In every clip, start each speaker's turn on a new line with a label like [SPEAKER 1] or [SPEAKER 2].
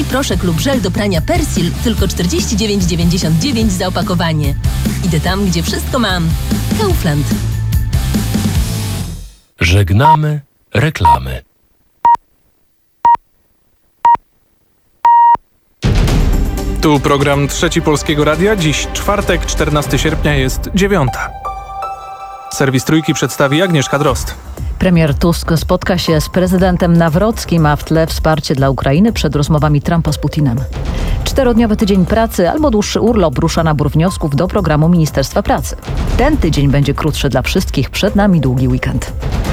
[SPEAKER 1] proszek lub żel do prania Persil tylko 49,99 za opakowanie. Idę tam, gdzie wszystko mam. Kaufland.
[SPEAKER 2] Żegnamy reklamy.
[SPEAKER 3] Tu program Trzeci Polskiego Radia. Dziś czwartek, 14 sierpnia jest 9. Serwis Trójki przedstawi Agnieszka Drozd.
[SPEAKER 4] Premier Tusk spotka się z prezydentem Nawrockim, a w tle wsparcie dla Ukrainy przed rozmowami Trumpa z Putinem. 4-dniowy tydzień pracy albo dłuższy urlop rusza nabór wniosków do programu Ministerstwa Pracy. Ten tydzień będzie krótszy dla wszystkich, przed nami długi weekend.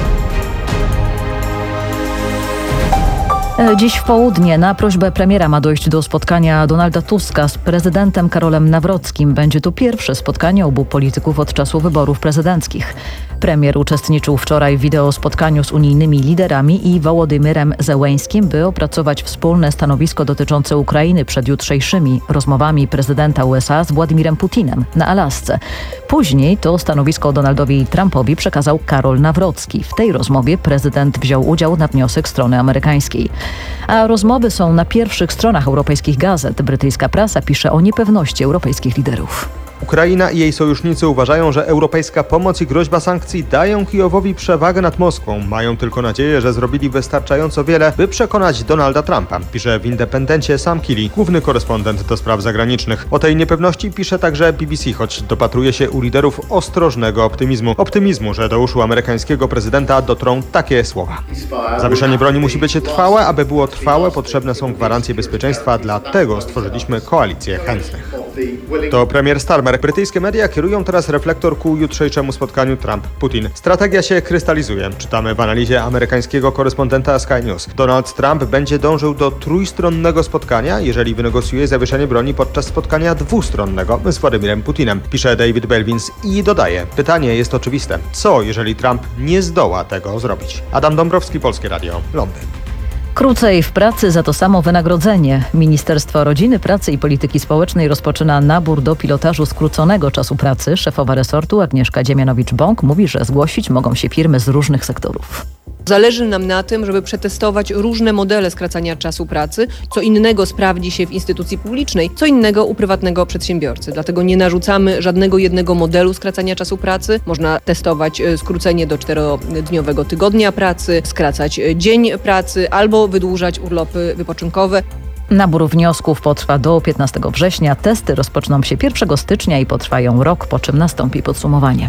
[SPEAKER 4] Dziś w południe na prośbę premiera ma dojść do spotkania Donalda Tuska z prezydentem Karolem Nawrockim. Będzie to pierwsze spotkanie obu polityków od czasu wyborów prezydenckich. Premier uczestniczył wczoraj w wideospotkaniu z unijnymi liderami i Wołodymyrem Zełeńskim, by opracować wspólne stanowisko dotyczące Ukrainy przed jutrzejszymi rozmowami prezydenta USA z Władimirem Putinem na Alasce. Później to stanowisko Donaldowi Trumpowi przekazał Karol Nawrocki. W tej rozmowie prezydent wziął udział na wniosek strony amerykańskiej. A rozmowy są na pierwszych stronach europejskich gazet. Brytyjska prasa pisze o niepewności europejskich liderów.
[SPEAKER 5] Ukraina i jej sojusznicy uważają, że europejska pomoc i groźba sankcji dają Kijowowi przewagę nad Moskwą. Mają tylko nadzieję, że zrobili wystarczająco wiele, by przekonać Donalda Trumpa, pisze w Independencie Sam Killy, główny korespondent do spraw zagranicznych. O tej niepewności pisze także BBC, choć dopatruje się u liderów ostrożnego optymizmu. Optymizmu, że do uszu amerykańskiego prezydenta dotrą takie słowa. Zawieszenie broni musi być trwałe, aby było trwałe, potrzebne są gwarancje bezpieczeństwa, dlatego stworzyliśmy koalicję chętnych. To premier Starmer. Brytyjskie media kierują teraz reflektor ku jutrzejszemu spotkaniu Trump-Putin. Strategia się krystalizuje. Czytamy w analizie amerykańskiego korespondenta Sky News. Donald Trump będzie dążył do trójstronnego spotkania, jeżeli wynegocjuje zawieszenie broni podczas spotkania dwustronnego z Władimirem Putinem, pisze David Belvins i dodaje: pytanie jest oczywiste. Co, jeżeli Trump nie zdoła tego zrobić? Adam Dąbrowski, Polskie Radio, Londyn.
[SPEAKER 4] Krócej w pracy za to samo wynagrodzenie. Ministerstwo Rodziny, Pracy i Polityki Społecznej rozpoczyna nabór do pilotażu skróconego czasu pracy. Szefowa resortu Agnieszka Dziemianowicz-Bąk mówi, że zgłosić mogą się firmy z różnych sektorów.
[SPEAKER 6] Zależy nam na tym, żeby przetestować różne modele skracania czasu pracy. Co innego sprawdzi się w instytucji publicznej, co innego u prywatnego przedsiębiorcy. Dlatego nie narzucamy żadnego jednego modelu skracania czasu pracy. Można testować skrócenie do 4-dniowego tygodnia pracy, skracać dzień pracy albo wydłużać urlopy wypoczynkowe.
[SPEAKER 4] Nabór wniosków potrwa do 15 września. Testy rozpoczną się 1 stycznia i potrwają rok, po czym nastąpi podsumowanie.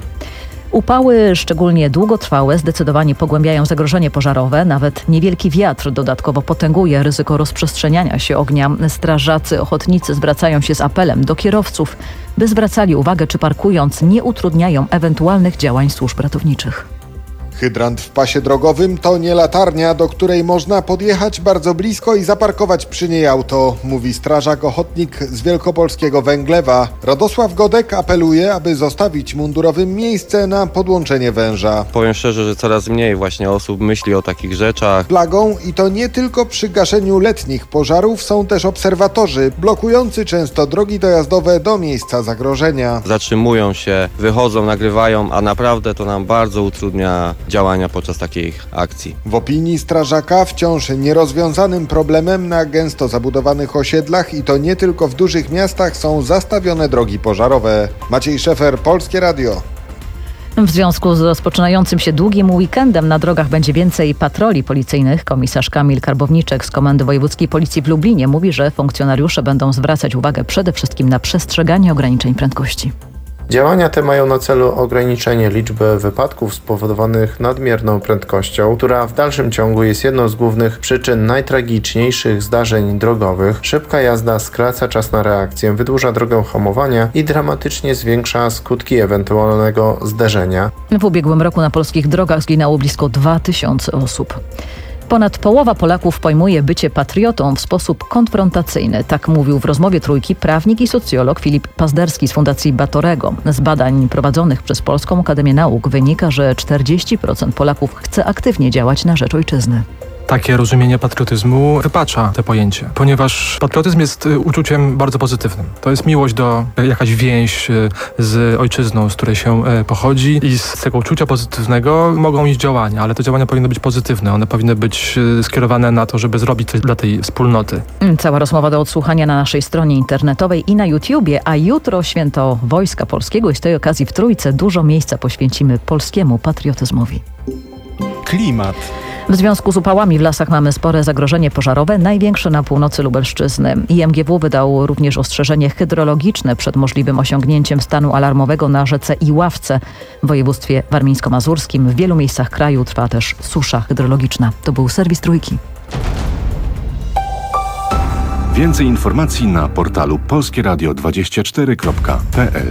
[SPEAKER 4] Upały, szczególnie długotrwałe, zdecydowanie pogłębiają zagrożenie pożarowe. Nawet niewielki wiatr dodatkowo potęguje ryzyko rozprzestrzeniania się ognia. Strażacy ochotnicy zwracają się z apelem do kierowców, by zwracali uwagę, czy parkując nie utrudniają ewentualnych działań służb ratowniczych.
[SPEAKER 7] Hydrant w pasie drogowym to nie latarnia, do której można podjechać bardzo blisko i zaparkować przy niej auto, mówi strażak ochotnik z wielkopolskiego Węglewa. Radosław Godek apeluje, aby zostawić mundurowym miejsce na podłączenie węża.
[SPEAKER 8] Powiem szczerze, że coraz mniej właśnie osób myśli o takich rzeczach.
[SPEAKER 7] Flagą, i to nie tylko przy gaszeniu letnich pożarów, są też obserwatorzy, blokujący często drogi dojazdowe do miejsca zagrożenia.
[SPEAKER 8] Zatrzymują się, wychodzą, nagrywają, a naprawdę to nam bardzo utrudnia działania podczas takich akcji.
[SPEAKER 7] W opinii strażaka wciąż nierozwiązanym problemem na gęsto zabudowanych osiedlach, i to nie tylko w dużych miastach, są zastawione drogi pożarowe. Maciej Szefer, Polskie Radio.
[SPEAKER 4] W związku z rozpoczynającym się długim weekendem na drogach będzie więcej patroli policyjnych. Komisarz Kamil Karbowniczek z Komendy Wojewódzkiej Policji w Lublinie mówi, że funkcjonariusze będą zwracać uwagę przede wszystkim na przestrzeganie ograniczeń prędkości.
[SPEAKER 9] Działania te mają na celu ograniczenie liczby wypadków spowodowanych nadmierną prędkością, która w dalszym ciągu jest jedną z głównych przyczyn najtragiczniejszych zdarzeń drogowych. Szybka jazda skraca czas na reakcję, wydłuża drogę hamowania i dramatycznie zwiększa skutki ewentualnego zderzenia.
[SPEAKER 4] W ubiegłym roku na polskich drogach zginęło blisko 2000 osób. Ponad połowa Polaków pojmuje bycie patriotą w sposób konfrontacyjny. Tak mówił w rozmowie Trójki prawnik i socjolog Filip Pazderski z Fundacji Batorego. Z badań prowadzonych przez Polską Akademię Nauk wynika, że 40% Polaków chce aktywnie działać na rzecz ojczyzny.
[SPEAKER 3] takie rozumienie patriotyzmu wypacza te pojęcie, ponieważ patriotyzm jest uczuciem bardzo pozytywnym. To jest miłość do jakaś więź z ojczyzną, z której się pochodzi i z tego uczucia pozytywnego mogą iść działania, ale te działania powinny być pozytywne. One powinny być skierowane na to, żeby zrobić coś dla tej wspólnoty.
[SPEAKER 4] Cała rozmowa do odsłuchania na naszej stronie internetowej i na YouTubie, a jutro święto Wojska Polskiego i z tej okazji w Trójce dużo miejsca poświęcimy polskiemu patriotyzmowi.
[SPEAKER 10] Klimat.
[SPEAKER 4] W związku z upałami w lasach mamy spore zagrożenie pożarowe, największe na północy Lubelszczyzny. IMGW wydał również ostrzeżenie hydrologiczne przed możliwym osiągnięciem stanu alarmowego na rzece Iławce. W województwie warmińsko-mazurskim w wielu miejscach kraju trwa też susza hydrologiczna. To był serwis Trójki.
[SPEAKER 11] Więcej informacji na portalu polskieradio24.pl.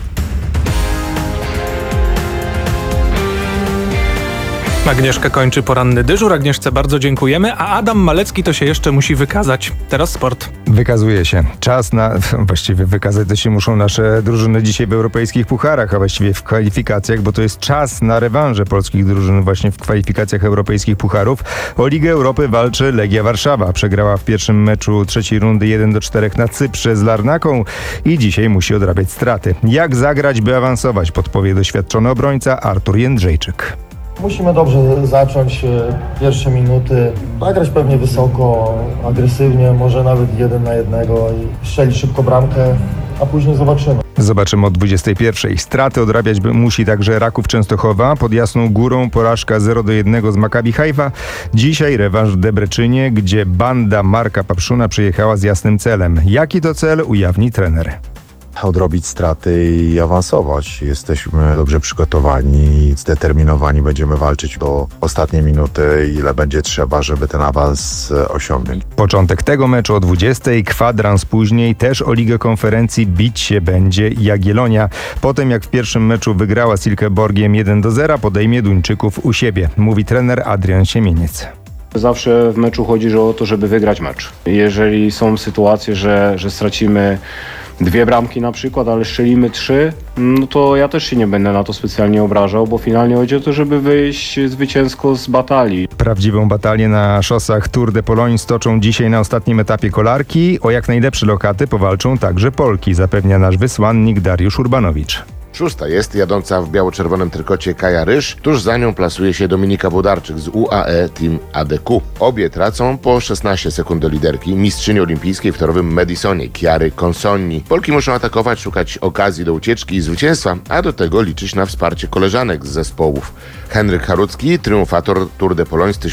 [SPEAKER 3] Agnieszka kończy poranny dyżur. Agnieszce bardzo dziękujemy, a Adam Malecki to się jeszcze musi wykazać. Teraz sport.
[SPEAKER 12] Wykazuje się. Czas na... Właściwie wykazać to się muszą nasze drużyny dzisiaj w europejskich pucharach, a właściwie w kwalifikacjach, bo to jest czas na rewanże polskich drużyn właśnie w kwalifikacjach europejskich pucharów. O Ligę Europy walczy Legia Warszawa. Przegrała w pierwszym meczu trzeciej rundy 1-4 na Cyprze z Larnaką i dzisiaj musi odrabiać straty. Jak zagrać, by awansować, podpowie doświadczony obrońca Artur Jędrzejczyk.
[SPEAKER 13] Musimy dobrze zacząć pierwsze minuty, zagrać pewnie wysoko, agresywnie, może nawet 1 na 1 i strzelić szybko bramkę, a później zobaczymy.
[SPEAKER 12] Zobaczymy o 21:00. Straty odrabiać musi także Raków Częstochowa. Pod Jasną Górą porażka 0-1 z Maccabi Haifa. Dzisiaj rewanż w Debreczynie, gdzie banda Marka Papszuna przyjechała z jasnym celem. Jaki to cel, ujawni trener.
[SPEAKER 14] Odrobić straty i awansować. Jesteśmy dobrze przygotowani, zdeterminowani, będziemy walczyć do ostatniej minuty, ile będzie trzeba, żeby ten awans osiągnąć.
[SPEAKER 12] Początek tego meczu o 20:00, kwadrans później, też o Ligę Konferencji bić się będzie Jagiellonia. Potem jak w pierwszym meczu wygrała z Silkeborgiem 1-0, podejmie Duńczyków u siebie, mówi trener Adrian Siemieniec.
[SPEAKER 15] Zawsze w meczu chodzi o to, żeby wygrać mecz. Jeżeli są sytuacje, że stracimy 2 bramki na przykład, ale strzelimy 3, no to ja też się nie będę na to specjalnie obrażał, bo finalnie chodzi o to, żeby wyjść zwycięsko z batalii.
[SPEAKER 12] Prawdziwą batalię na szosach Tour de Pologne stoczą dzisiaj na ostatnim etapie kolarki. O jak najlepsze lokaty powalczą także Polki, zapewnia nasz wysłannik Dariusz Urbanowicz.
[SPEAKER 16] 6. jest jadąca w biało-czerwonym trykocie Kaja Ryż. Tuż za nią plasuje się Dominika Włodarczyk z UAE Team ADQ. Obie tracą po 16 sekund do liderki mistrzyni olimpijskiej w torowym Madisonie, Chiary Consonni. Polki muszą atakować, szukać okazji do ucieczki i zwycięstwa, a do tego liczyć na wsparcie koleżanek z zespołów. Henryk Harucki, triumfator Tour de Pologne z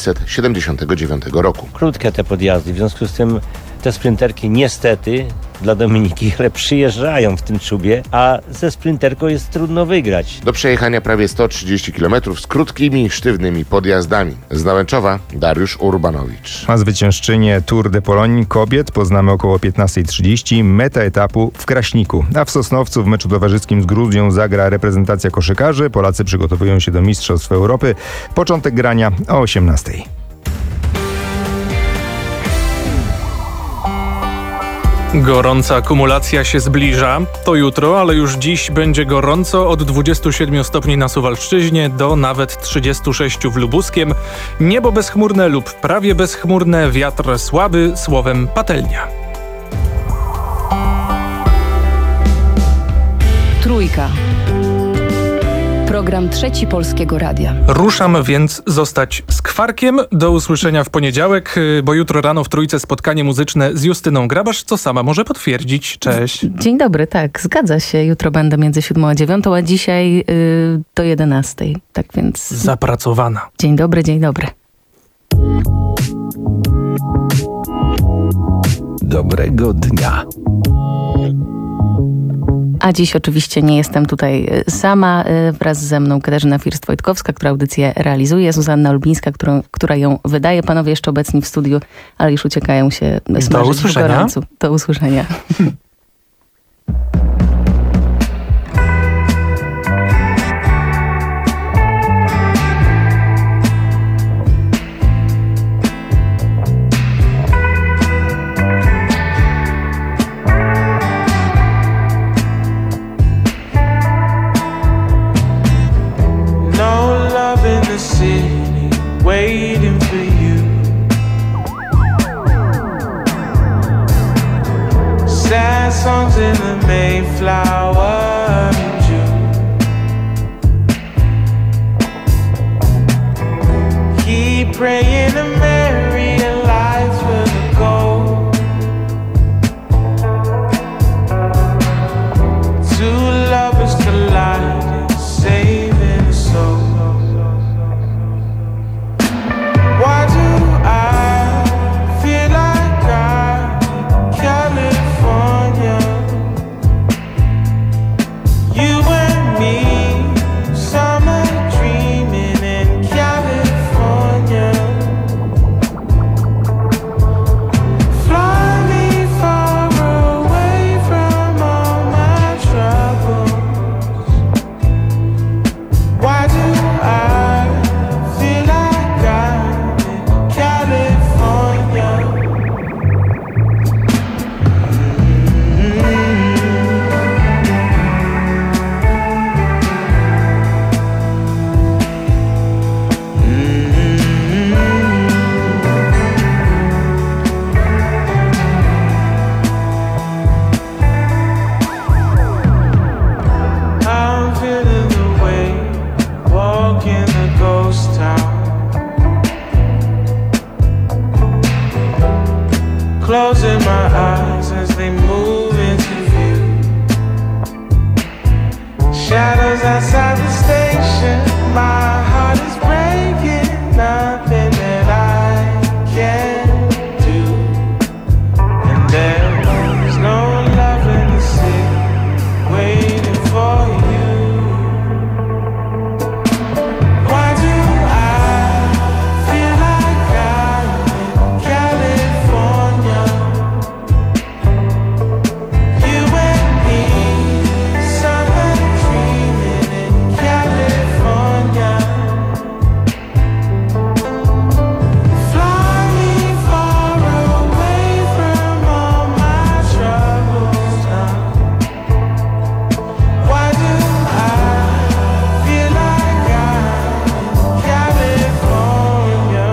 [SPEAKER 16] 1979 roku.
[SPEAKER 17] Krótkie te podjazdy, w związku z tym te sprinterki niestety dla Dominiki, ale przyjeżdżają w tym czubie, a ze sprinterką jest trudno wygrać.
[SPEAKER 16] Do przejechania prawie 130 km z krótkimi, sztywnymi podjazdami. Z Nałęczowa Dariusz Urbanowicz.
[SPEAKER 12] A zwyciężczynię Tour de Pologne kobiet poznamy około 15:30. Meta etapu w Kraśniku. A w Sosnowcu w meczu towarzyskim z Gruzją zagra reprezentacja koszykarzy. Polacy przygotowują się do Mistrzostw Europy. Początek grania o 18:00.
[SPEAKER 3] Gorąca akumulacja się zbliża. To jutro, ale już dziś będzie gorąco od 27 stopni na Suwalszczyźnie do nawet 36 w Lubuskiem. Niebo bezchmurne lub prawie bezchmurne, wiatr słaby, słowem patelnia.
[SPEAKER 18] Trójka. Program Trzeci Polskiego Radia.
[SPEAKER 3] Ruszam więc zostać skwarkiem. Do usłyszenia w poniedziałek, bo jutro rano w Trójce spotkanie muzyczne z Justyną Grabasz, co sama może potwierdzić. Cześć.
[SPEAKER 19] Dzień dobry, tak, zgadza się. Jutro będę między 7 a 9, a dzisiaj do 11. Tak więc...
[SPEAKER 3] Zapracowana.
[SPEAKER 19] Dzień dobry, dzień dobry.
[SPEAKER 2] Dobrego dnia.
[SPEAKER 19] A dziś oczywiście nie jestem tutaj sama. Wraz ze mną Katarzyna First-Wojtkowska, która audycję realizuje, Zuzanna Lubińska, która ją wydaje. Panowie jeszcze obecni w studiu, ale już uciekają się smażyć w gorącu. Do usłyszenia.
[SPEAKER 20] Waiting for you. in the Mayflower in June. Keep praying to Mary and lights will go. Two lovers colliding, saving a soul. Why do I feel like I'm California? You and me, summer dreaming in California. Fly me far away from all my troubles. Why do I feel like I'm in California? I'm feeling the way, walking the ghost town. Closing my eyes as they move into view. Shadows outside the station, my heart is breaking. Nothing that I can do. And there's no love in the city waiting for you. Why do I feel like I'm in California? You and me, summer dreaming in California. Fly me far away from all my troubles now. Why do I feel like I'm in California?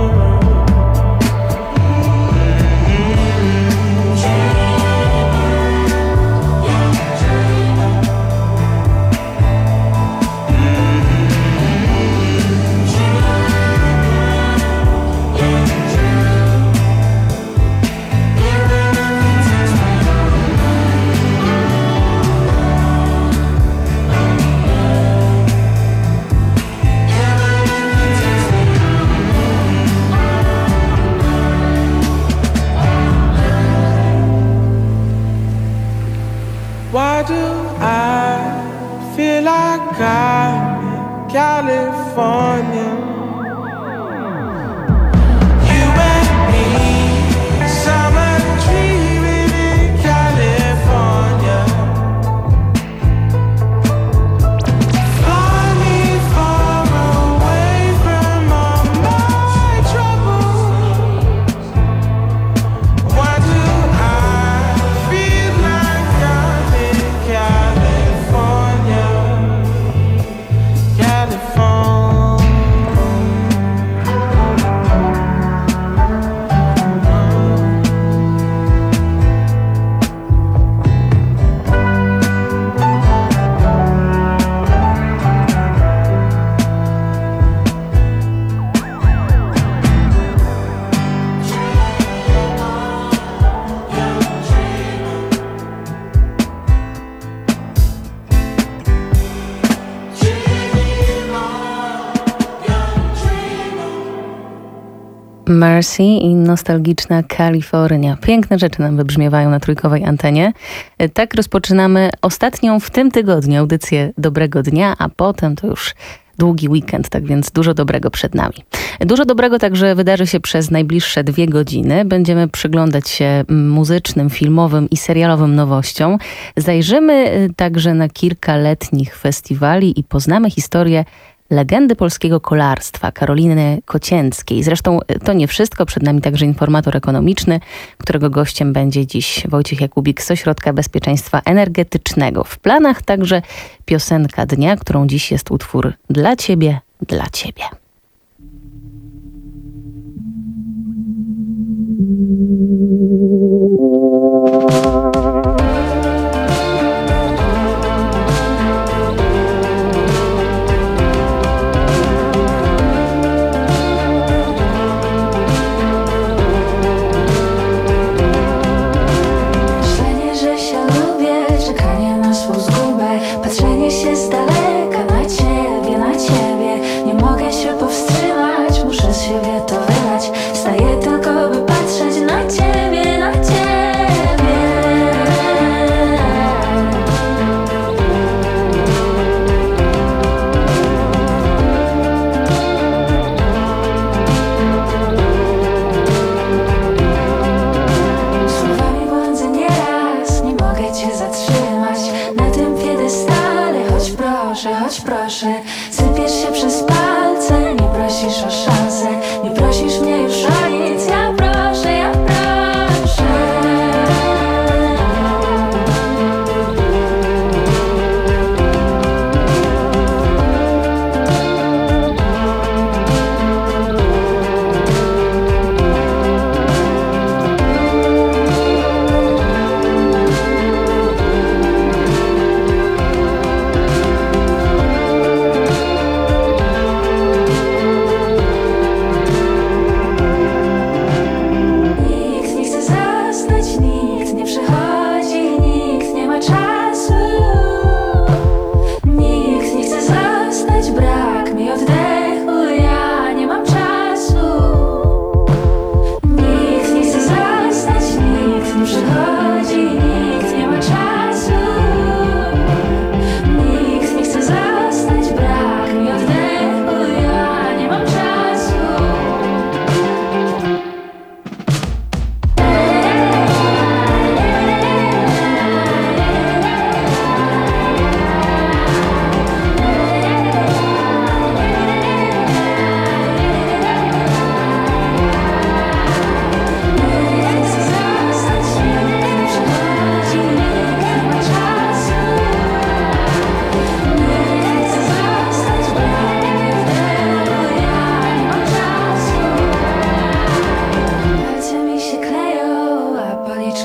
[SPEAKER 20] Why do I feel like I'm in California? You and me, summer dreaming in California. Fly me far away from all my troubles. Why do I feel like I'm in California? California.
[SPEAKER 19] Mercy i nostalgiczna Kalifornia. Piękne rzeczy nam wybrzmiewają na trójkowej antenie. Tak rozpoczynamy ostatnią w tym tygodniu audycję Dobrego Dnia, a potem to już długi weekend, tak więc dużo dobrego przed nami. Dużo dobrego także wydarzy się przez najbliższe 2 godziny. Będziemy przyglądać się muzycznym, filmowym i serialowym nowościom. Zajrzymy także na kilka letnich festiwali i poznamy historię legendy polskiego kolarstwa, Karoliny Kocięckiej. Zresztą to nie wszystko, przed nami także informator ekonomiczny, którego gościem będzie dziś Wojciech Jakubik z Ośrodka Bezpieczeństwa Energetycznego. W planach także piosenka dnia, którą dziś jest utwór Dla Ciebie, dla Ciebie.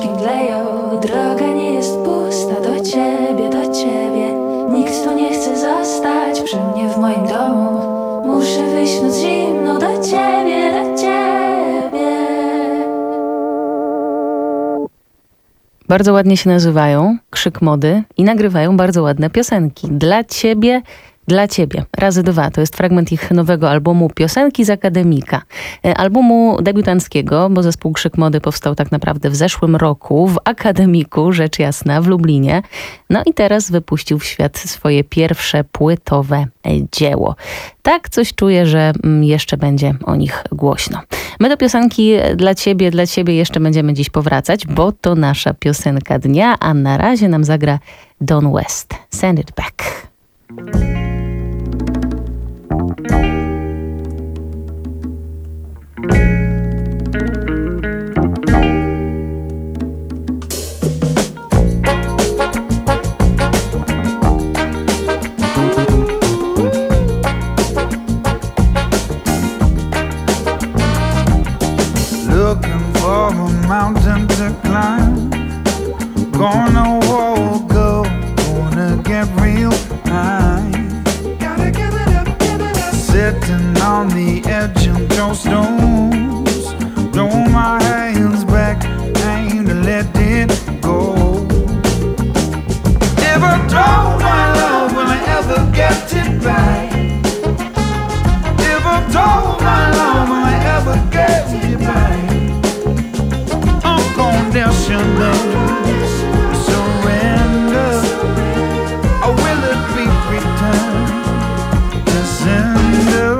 [SPEAKER 21] mi mdleją. Droga nie jest pusta, do ciebie, do ciebie. Nikt tu nie chce zostać przy mnie w moim domu. Muszę wyjść w noc zimną do ciebie, do ciebie.
[SPEAKER 19] Bardzo ładnie się nazywają, Krzyk Mody, i nagrywają bardzo ładne piosenki. Dla ciebie, dla ciebie. Razy 2. To jest fragment ich nowego albumu Piosenki z Akademika. Albumu debiutanckiego, bo zespół Krzyk Mody powstał tak naprawdę w zeszłym roku w Akademiku, rzecz jasna, w Lublinie. No i teraz wypuścił w świat swoje pierwsze płytowe dzieło. Tak coś czuję, że jeszcze będzie o nich głośno. My do piosenki dla ciebie jeszcze będziemy dziś powracać, bo to nasza piosenka dnia, a na razie nam zagra Don West. Send it back.
[SPEAKER 20] Looking for a mountain to climb. Gonna walk up, gonna get real high. Gotta give it up, give it up. Sitting on the edge of those stones. Throw my hands back, ain't let it go. Never told my love will I ever get it back. Never told my love will I ever get it back. Unconditional surrender, or will it be returned to sender?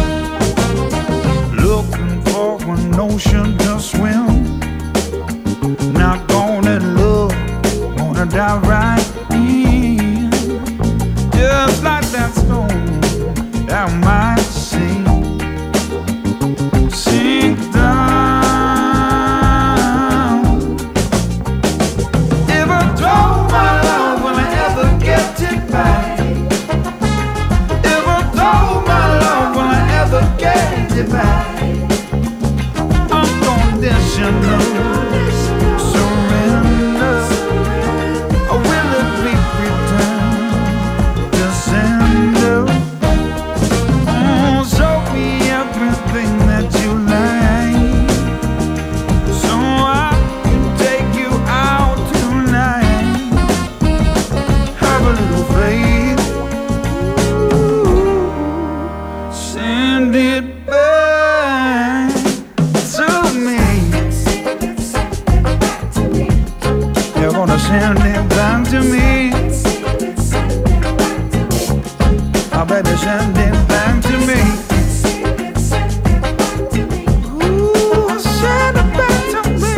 [SPEAKER 20] Looking for an ocean to swim. Not gonna look, gonna dive right in. Just like that stone that might sink down. Back. Unconditional surrender, or will it be returned to sender? Oh, show me everything that you like, so I can take you out tonight. Have a little faith. Send it back to me. You're gonna send it back to me. I better send it back to me. Ooh, send it back to me.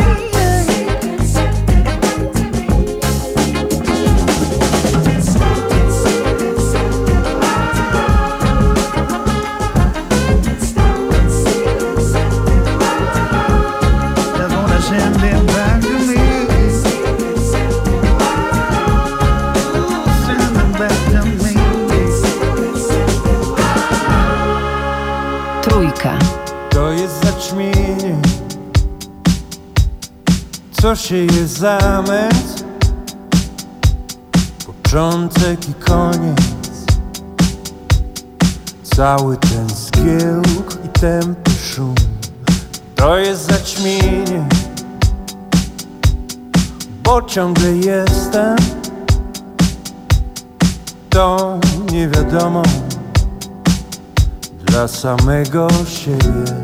[SPEAKER 20] Send it back to me. Send it back to me.
[SPEAKER 18] Trójka.
[SPEAKER 10] To jest zaćmienie, co się jest zamęt, początek i koniec. Cały ten zgiełk i tępy szum. To jest zaćmienie, bo ciągle jestem tą niewiadomą dla samego siebie.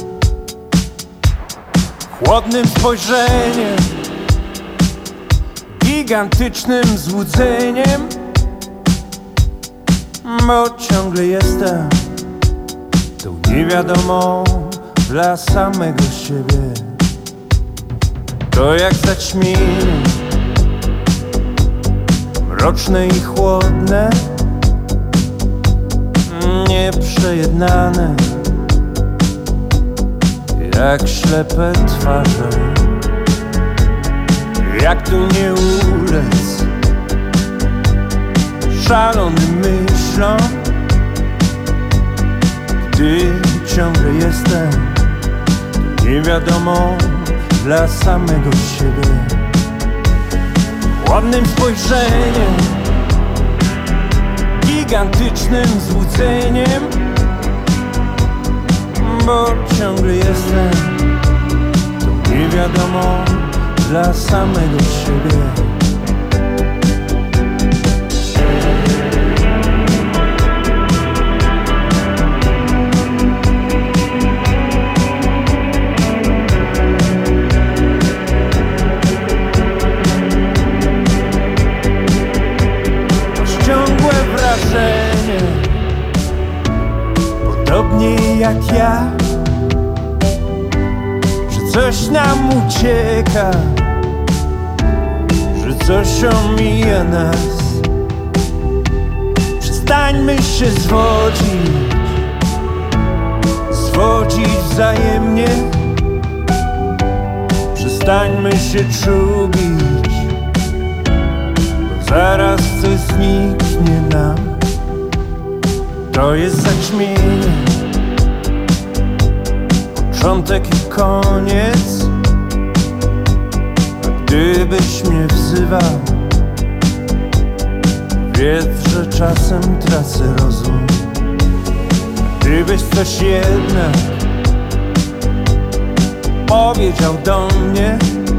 [SPEAKER 10] Chłodnym spojrzeniem, gigantycznym złudzeniem, bo ciągle jestem tą niewiadomą dla samego siebie. To jak zaćmienie, mroczne i chłodne, nieprzejednane, jak ślepe twarze. Jak tu nie ulec szalonym myślom, gdy ciągle jestem niewiadomą dla samego siebie. Ładnym spojrzeniem, gigantycznym złudzeniem, bo ciągle jestem tu nie wiadomo dla samego siebie. Podobnie jak ja, że coś nam ucieka, że coś omija nas. Przestańmy się zwodzić wzajemnie. Przestańmy się czubić, bo zaraz coś zniknie nam. To jest zaćmienie, początek i koniec. A gdybyś mnie wzywał, wiedz, że czasem tracę rozum. Gdybyś coś jednak powiedział do mnie,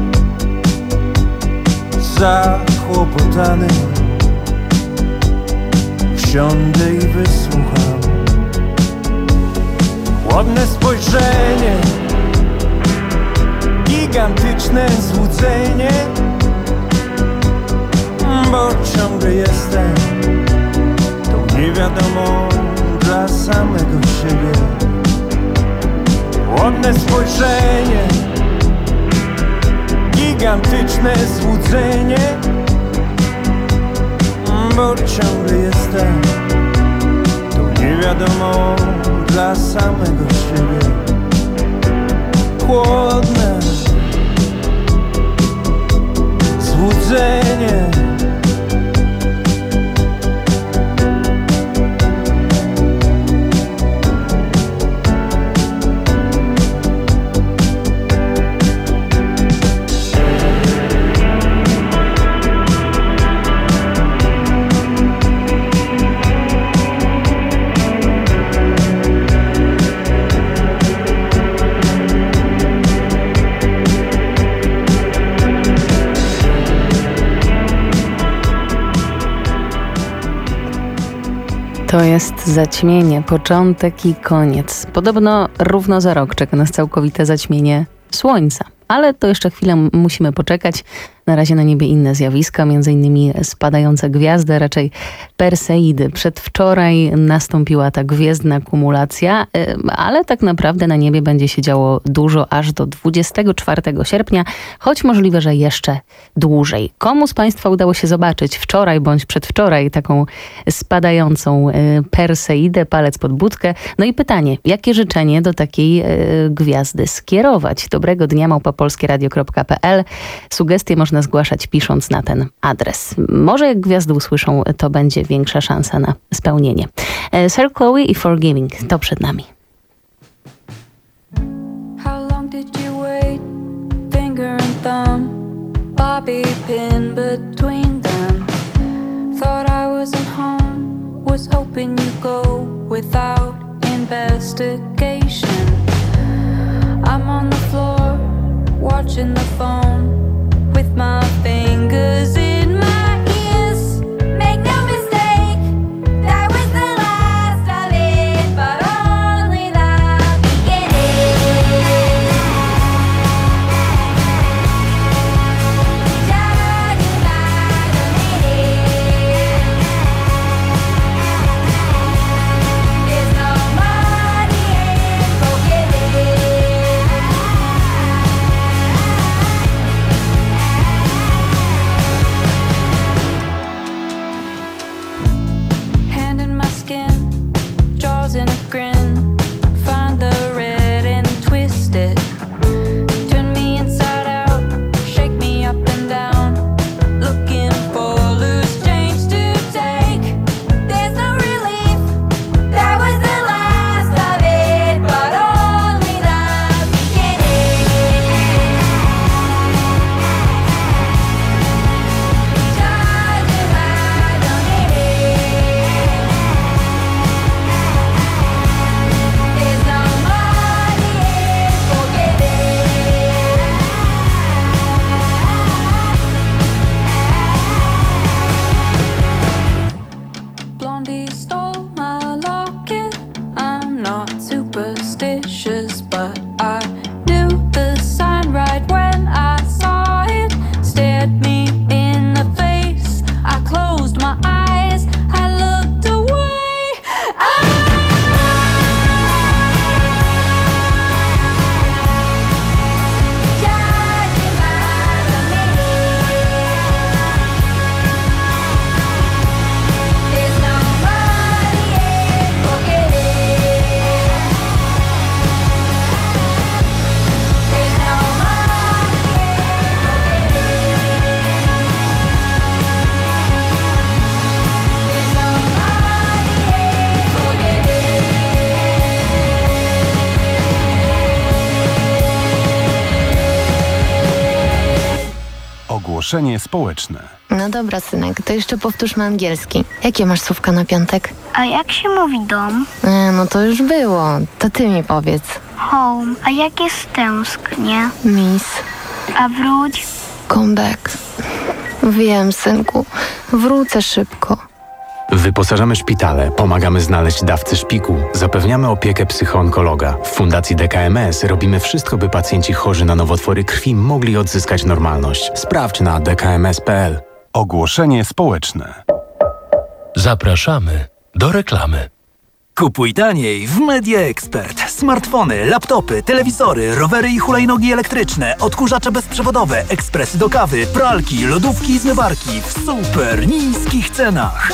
[SPEAKER 10] zakłopotany siądę i wysłucham. Ładne spojrzenie, gigantyczne złudzenie, bo ciągle jestem tą nie wiadomo dla samego siebie. Ładne spojrzenie, gigantyczne złudzenie, bo ciągle jestem tu nie wiadomo dla samego siebie. Chłodne złudzenie,
[SPEAKER 19] To jest zaćmienie, początek i koniec. Podobno równo za rok czeka nas całkowite zaćmienie słońca. Ale to jeszcze chwilę musimy poczekać. Na razie na niebie inne zjawiska, m.in. spadające gwiazdy, raczej Perseidy. Przedwczoraj nastąpiła ta gwiezdna kumulacja, ale tak naprawdę na niebie będzie się działo dużo aż do 24 sierpnia, choć możliwe, że jeszcze dłużej. Komu z Państwa udało się zobaczyć wczoraj bądź przedwczoraj taką spadającą Perseidę, palec pod budkę? No i pytanie, jakie życzenie do takiej gwiazdy skierować? Dobrego dnia, @polskieradio.pl. Sugestie można zgłaszać pisząc na ten adres. Może jak gwiazdy usłyszą, to będzie większa szansa na spełnienie. Sir Chloe i Forgiving to przed nami.
[SPEAKER 21] How long did you wait? Finger and thumb, bobby pin between them. Thought I wasn't home, was hoping you'd go without investigation. I'm on the floor, watching the phone with my fingers in my ears. Make no mistake, that was the last of it, but only the beginning. Judging by the minute, there's no money in forgiving.
[SPEAKER 11] Ogłoszenie społeczne.
[SPEAKER 1] No dobra, synek, to jeszcze powtórzmy angielski. Jakie masz słówka na piątek?
[SPEAKER 22] A jak się mówi dom?
[SPEAKER 1] No to już było. To ty mi powiedz.
[SPEAKER 22] Home. A jak jest tęsknie?
[SPEAKER 1] Miss.
[SPEAKER 22] A wróć?
[SPEAKER 1] Come back. Wiem, synku. Wrócę szybko.
[SPEAKER 23] Wyposażamy szpitale, pomagamy znaleźć dawcę szpiku, zapewniamy opiekę psychoonkologa. W Fundacji DKMS robimy wszystko, by pacjenci chorzy na nowotwory krwi mogli odzyskać normalność. Sprawdź na dkms.pl.
[SPEAKER 11] Ogłoszenie społeczne.
[SPEAKER 24] Zapraszamy do reklamy.
[SPEAKER 25] Kupuj taniej w Media Expert. Smartfony, laptopy, telewizory, rowery i hulajnogi elektryczne, odkurzacze bezprzewodowe, ekspresy do kawy, pralki, lodówki i zmywarki w super niskich cenach.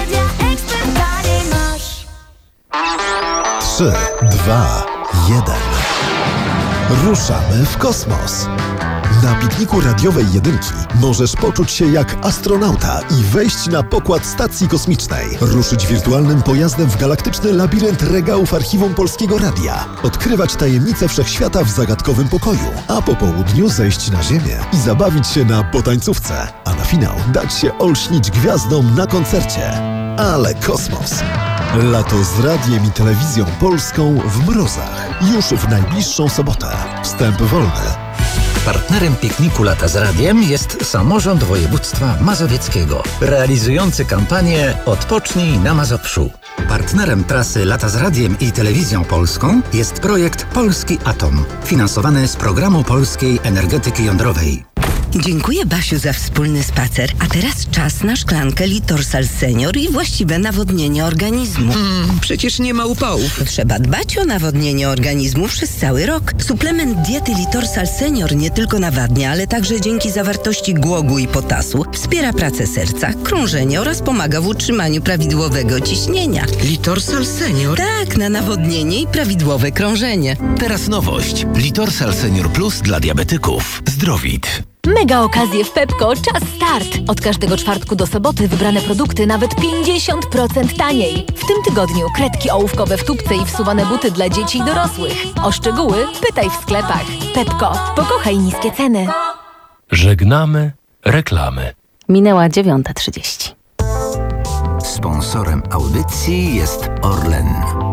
[SPEAKER 26] 3, 2, 1. Ruszamy w kosmos. Na pikniku radiowej jedynki możesz poczuć się jak astronauta i wejść na pokład stacji kosmicznej. Ruszyć wirtualnym pojazdem w galaktyczny labirynt regałów archiwum Polskiego Radia. Odkrywać tajemnice wszechświata w zagadkowym pokoju. A po południu zejść na ziemię i zabawić się na potańcówce. A na finał dać się olśnić gwiazdom na koncercie. Ale kosmos! Lato z radiem i telewizją polską w mrozach. Już w najbliższą sobotę. Wstęp wolny.
[SPEAKER 27] Partnerem pikniku Lata z Radiem jest Samorząd Województwa Mazowieckiego, realizujący kampanię Odpocznij na Mazowszu. Partnerem trasy Lata z Radiem i Telewizją Polską jest projekt Polski Atom, finansowany z Programu Polskiej Energetyki Jądrowej.
[SPEAKER 28] Dziękuję, Basiu, za wspólny spacer. A teraz czas na szklankę Litorsal Senior i właściwe nawodnienie organizmu.
[SPEAKER 27] Przecież nie ma upałów.
[SPEAKER 28] Trzeba dbać o nawodnienie organizmu przez cały rok. Suplement diety Litorsal Senior nie tylko nawadnia, ale także dzięki zawartości głogu i potasu wspiera pracę serca, krążenie oraz pomaga w utrzymaniu prawidłowego ciśnienia.
[SPEAKER 27] Litorsal Senior?
[SPEAKER 28] Tak, na nawodnienie i prawidłowe krążenie.
[SPEAKER 27] Teraz nowość. Litorsal Senior Plus dla diabetyków. Zdrowit.
[SPEAKER 29] Mega okazje w Pepco, czas start! Od każdego czwartku do soboty wybrane produkty nawet 50% taniej. W tym tygodniu kredki ołówkowe w tubce i wsuwane buty dla dzieci i dorosłych. O szczegóły pytaj w sklepach. Pepco, pokochaj niskie ceny.
[SPEAKER 24] Żegnamy reklamy.
[SPEAKER 19] Minęła 9:30.
[SPEAKER 27] Sponsorem audycji jest Orlen.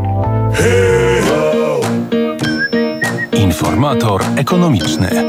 [SPEAKER 11] Informator ekonomiczny.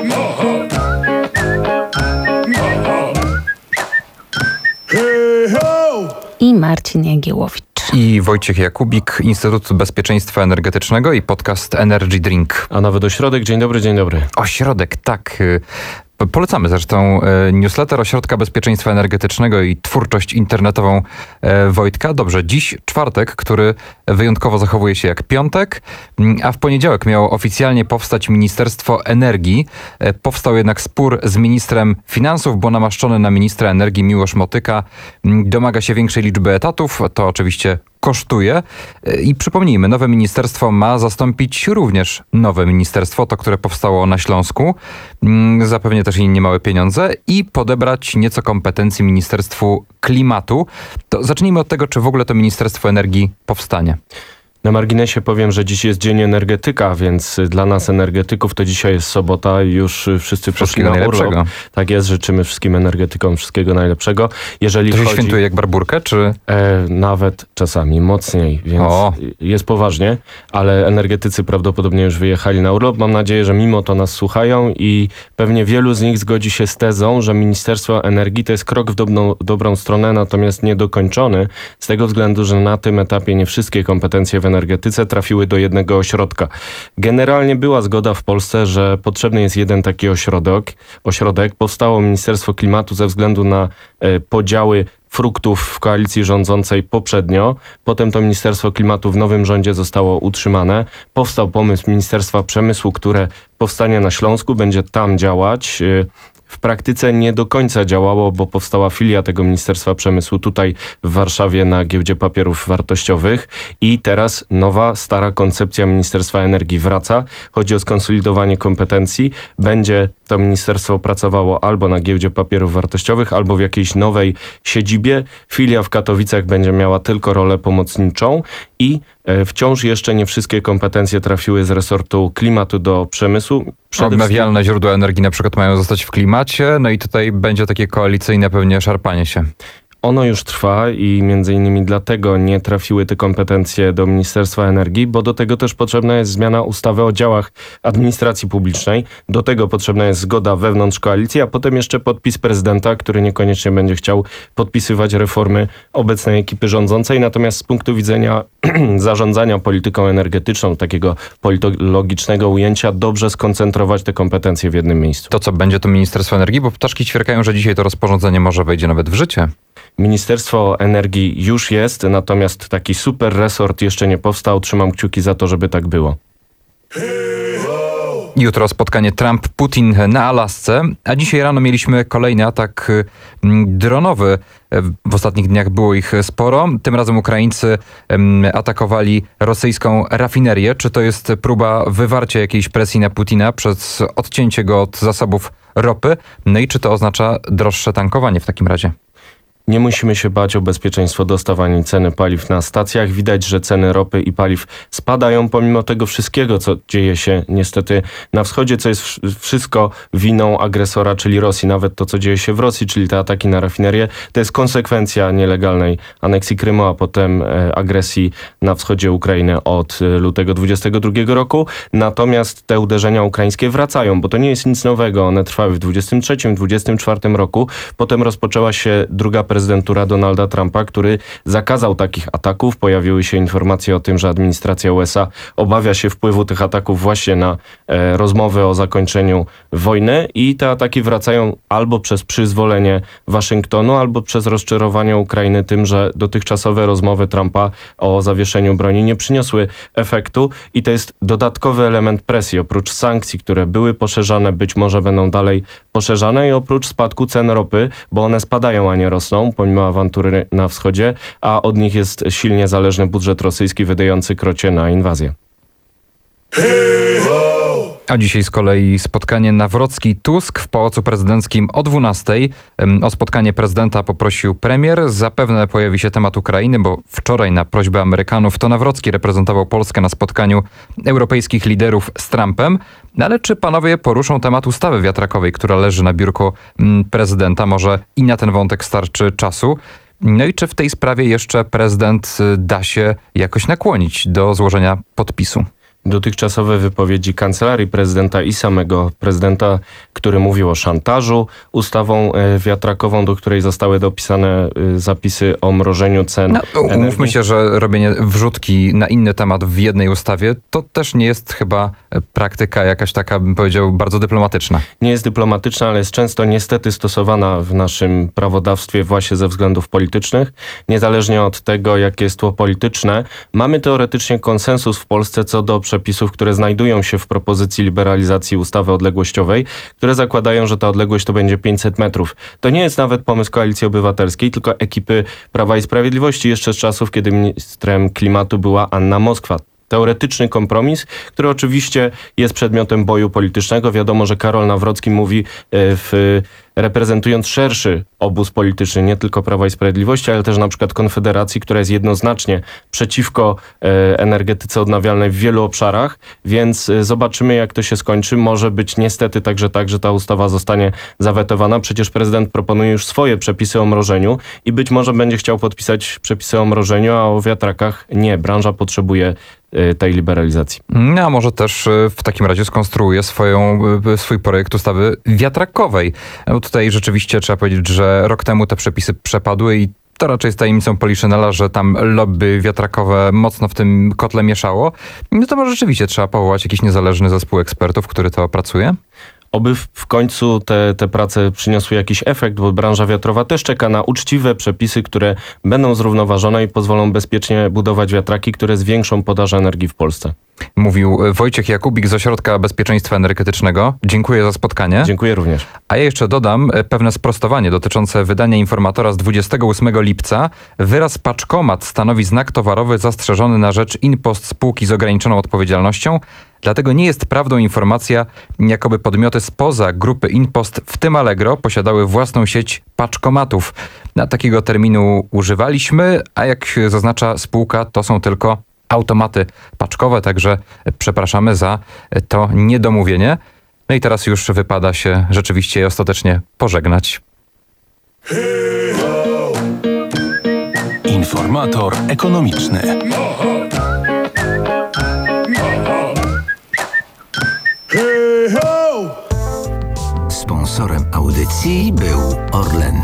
[SPEAKER 19] I Marcin Jagiełowicz.
[SPEAKER 30] I Wojciech Jakubik, Instytut Bezpieczeństwa Energetycznego i podcast Energy Drink.
[SPEAKER 31] A nawet Ośrodek. Dzień dobry, dzień dobry.
[SPEAKER 30] Ośrodek, tak. Polecamy zresztą newsletter Ośrodka Bezpieczeństwa Energetycznego i twórczość internetową Wojtka. Dobrze, dziś czwartek, który wyjątkowo zachowuje się jak piątek, a w poniedziałek miało oficjalnie powstać Ministerstwo Energii. Powstał jednak spór z ministrem finansów, bo namaszczony na ministra energii Miłosz Motyka domaga się większej liczby etatów. To oczywiście kosztuje. I przypomnijmy, nowe ministerstwo ma zastąpić również nowe ministerstwo, to które powstało na Śląsku. Zapewnie też i niemałe pieniądze i podebrać nieco kompetencji Ministerstwu Klimatu. To zacznijmy od tego, czy w ogóle to Ministerstwo Energii powstanie.
[SPEAKER 31] Na marginesie powiem, że dziś jest Dzień Energetyka, więc dla nas energetyków to dzisiaj jest sobota i już wszyscy przeszli na urlop. Tak jest, życzymy wszystkim energetykom wszystkiego najlepszego. Jeżeli
[SPEAKER 30] to się świętuje jak barburkę, czy?
[SPEAKER 31] Nawet czasami mocniej, więc jest poważnie, ale energetycy prawdopodobnie już wyjechali na urlop. Mam nadzieję, że mimo to nas słuchają i pewnie wielu z nich zgodzi się z tezą, że Ministerstwo Energii to jest krok w dobrą stronę, natomiast niedokończony, z tego względu, że na tym etapie nie wszystkie kompetencje w energetyce trafiły do jednego ośrodka. Generalnie była zgoda w Polsce, że potrzebny jest jeden taki ośrodek. Powstało Ministerstwo Klimatu ze względu na podziały fruktów w koalicji rządzącej poprzednio. Potem to Ministerstwo Klimatu w nowym rządzie zostało utrzymane. Powstał pomysł Ministerstwa Przemysłu, które powstanie na Śląsku, będzie tam działać. W praktyce nie do końca działało, bo powstała filia tego Ministerstwa Przemysłu tutaj w Warszawie na Giełdzie Papierów Wartościowych i teraz nowa, stara koncepcja Ministerstwa Energii wraca. Chodzi o skonsolidowanie kompetencji. Będzie to ministerstwo pracowało albo na Giełdzie Papierów Wartościowych, albo w jakiejś nowej siedzibie. Filia w Katowicach będzie miała tylko rolę pomocniczą i Wciąż jeszcze nie wszystkie kompetencje trafiły z resortu klimatu do przemysłu.
[SPEAKER 30] Odnawialne źródła energii na przykład mają zostać w klimacie, no i tutaj będzie takie koalicyjne pewnie szarpanie się.
[SPEAKER 31] Ono już trwa i między innymi dlatego nie trafiły te kompetencje do Ministerstwa Energii, bo do tego też potrzebna jest zmiana ustawy o działach administracji publicznej. Do tego potrzebna jest zgoda wewnątrz koalicji, a potem jeszcze podpis prezydenta, który niekoniecznie będzie chciał podpisywać reformy obecnej ekipy rządzącej. Natomiast z punktu widzenia zarządzania polityką energetyczną, takiego politologicznego ujęcia, dobrze skoncentrować te kompetencje w jednym miejscu.
[SPEAKER 30] To co, będzie to Ministerstwo Energii? Bo ptaszki ćwierkają, że dzisiaj to rozporządzenie może wejdzie nawet w życie.
[SPEAKER 31] Ministerstwo Energii już jest, natomiast taki super resort jeszcze nie powstał. Trzymam kciuki za to, żeby tak było.
[SPEAKER 30] Jutro spotkanie Trump-Putin na Alasce, a dzisiaj rano mieliśmy kolejny atak dronowy. W ostatnich dniach było ich sporo. Tym razem Ukraińcy atakowali rosyjską rafinerię. Czy to jest próba wywarcia jakiejś presji na Putina przez odcięcie go od zasobów ropy? No i czy to oznacza droższe tankowanie w takim razie?
[SPEAKER 31] Nie musimy się bać o bezpieczeństwo dostaw ani ceny paliw na stacjach. Widać, że ceny ropy i paliw spadają pomimo tego wszystkiego, co dzieje się niestety na wschodzie, co jest wszystko winą agresora, czyli Rosji. Nawet to, co dzieje się w Rosji, czyli te ataki na rafinerię, to jest konsekwencja nielegalnej aneksji Krymu, a potem agresji na wschodzie Ukrainy od lutego 2022 roku. Natomiast te uderzenia ukraińskie wracają, bo to nie jest nic nowego. One trwały w 2023-2024 roku. Potem rozpoczęła się druga prezydentura Donalda Trumpa, który zakazał takich ataków. Pojawiły się informacje o tym, że administracja USA obawia się wpływu tych ataków właśnie na rozmowy o zakończeniu wojny i te ataki wracają albo przez przyzwolenie Waszyngtonu, albo przez rozczarowanie Ukrainy tym, że dotychczasowe rozmowy Trumpa o zawieszeniu broni nie przyniosły efektu i to jest dodatkowy element presji. Oprócz sankcji, które były poszerzane, być może będą dalej poszerzane i oprócz spadku cen ropy, bo one spadają, a nie rosną, pomimo awantury na wschodzie, a od nich jest silnie zależny budżet rosyjski wydający krocie na inwazję.
[SPEAKER 30] A dzisiaj z kolei spotkanie Nawrocki-Tusk w Pałacu Prezydenckim o 12:00. O spotkanie prezydenta poprosił premier. Zapewne pojawi się temat Ukrainy, bo wczoraj na prośbę Amerykanów to Nawrocki reprezentował Polskę na spotkaniu europejskich liderów z Trumpem. Ale czy panowie poruszą temat ustawy wiatrakowej, która leży na biurku prezydenta? Może i na ten wątek starczy czasu? No i czy w tej sprawie jeszcze prezydent da się jakoś nakłonić do złożenia podpisu?
[SPEAKER 31] Dotychczasowe wypowiedzi kancelarii prezydenta i samego prezydenta, który mówił o szantażu ustawą wiatrakową, do której zostały dopisane zapisy o mrożeniu cen energii.
[SPEAKER 30] Umówmy się, że robienie wrzutki na inny temat w jednej ustawie to też nie jest chyba praktyka jakaś taka, bym powiedział, bardzo dyplomatyczna.
[SPEAKER 31] Nie jest dyplomatyczna, ale jest często niestety stosowana w naszym prawodawstwie właśnie ze względów politycznych. Niezależnie od tego, jakie jest tło polityczne, mamy teoretycznie konsensus w Polsce co do przepisów, które znajdują się w propozycji liberalizacji ustawy odległościowej, które zakładają, że ta odległość to będzie 500 metrów. To nie jest nawet pomysł Koalicji Obywatelskiej, tylko ekipy Prawa i Sprawiedliwości jeszcze z czasów, kiedy ministrem klimatu była Anna Moskwa. Teoretyczny kompromis, który oczywiście jest przedmiotem boju politycznego. Wiadomo, że Karol Nawrocki mówi reprezentując szerszy obóz polityczny, nie tylko Prawa i Sprawiedliwości, ale też na przykład Konfederacji, która jest jednoznacznie przeciwko energetyce odnawialnej w wielu obszarach, więc zobaczymy, jak to się skończy. Może być niestety także tak, że ta ustawa zostanie zawetowana. Przecież prezydent proponuje już swoje przepisy o mrożeniu i być może będzie chciał podpisać przepisy o mrożeniu, a o wiatrakach nie. Branża potrzebuje tej liberalizacji.
[SPEAKER 30] No, a może też w takim razie skonstruuje swój projekt ustawy wiatrakowej. No tutaj rzeczywiście trzeba powiedzieć, że rok temu te przepisy przepadły i to raczej jest tajemnicą Poliszynela, że tam lobby wiatrakowe mocno w tym kotle mieszało. No to może rzeczywiście trzeba powołać jakiś niezależny zespół ekspertów, który to opracuje?
[SPEAKER 31] Oby w końcu te prace przyniosły jakiś efekt, bo branża wiatrowa też czeka na uczciwe przepisy, które będą zrównoważone i pozwolą bezpiecznie budować wiatraki, które zwiększą podaż energii w Polsce.
[SPEAKER 30] Mówił Wojciech Jakubik z Ośrodka Bezpieczeństwa Energetycznego. Dziękuję za spotkanie.
[SPEAKER 31] Dziękuję również.
[SPEAKER 30] A ja jeszcze dodam pewne sprostowanie dotyczące wydania informatora z 28 lipca. Wyraz paczkomat stanowi znak towarowy zastrzeżony na rzecz InPost spółki z ograniczoną odpowiedzialnością. Dlatego nie jest prawdą informacja, jakoby podmioty spoza grupy InPost, w tym Allegro, posiadały własną sieć paczkomatów. Na takiego terminu używaliśmy, a jak zaznacza spółka, to są tylko automaty paczkowe, także przepraszamy za to niedomówienie. No i teraz już wypada się rzeczywiście ostatecznie pożegnać.
[SPEAKER 11] Informator ekonomiczny.
[SPEAKER 27] Sponsorem audycji był Orlen.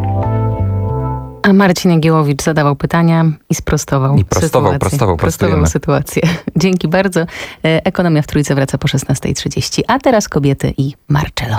[SPEAKER 19] A Marcin Jagiełowicz zadawał pytania i sprostował
[SPEAKER 30] prostował
[SPEAKER 19] sytuację. Dzięki bardzo. Ekonomia w Trójce wraca po 16:30. A teraz kobiety i Marcello.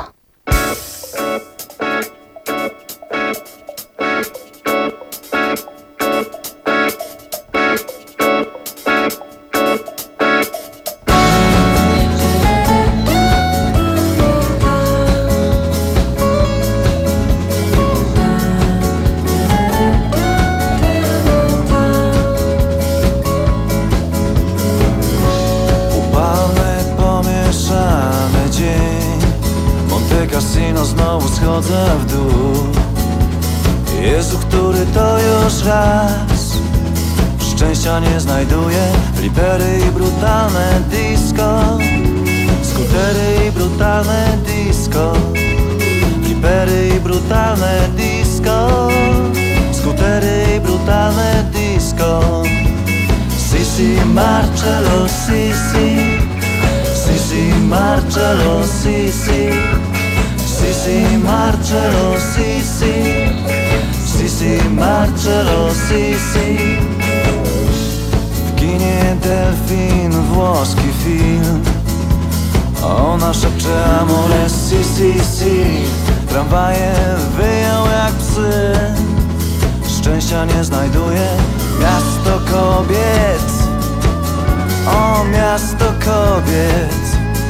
[SPEAKER 10] Casino znowu schodzę w dół. Jezu, który to już raz. Szczęścia nie znajduję. Flipery i brutalne disco. Skutery i brutalne disco. Flipery i brutalne disco. Skutery i brutalne disco. Sisi Marcello, Sisi. Sisi Marcello, Sisi. Sisi Marcello, Sisi. Sisi Marcello, Sisi. W kinie delfin, włoski film. A ona szepcze amore, si, si, si. Tramwaje wyją jak psy. Szczęścia nie znajduje. Miasto kobiet. O, miasto kobiet.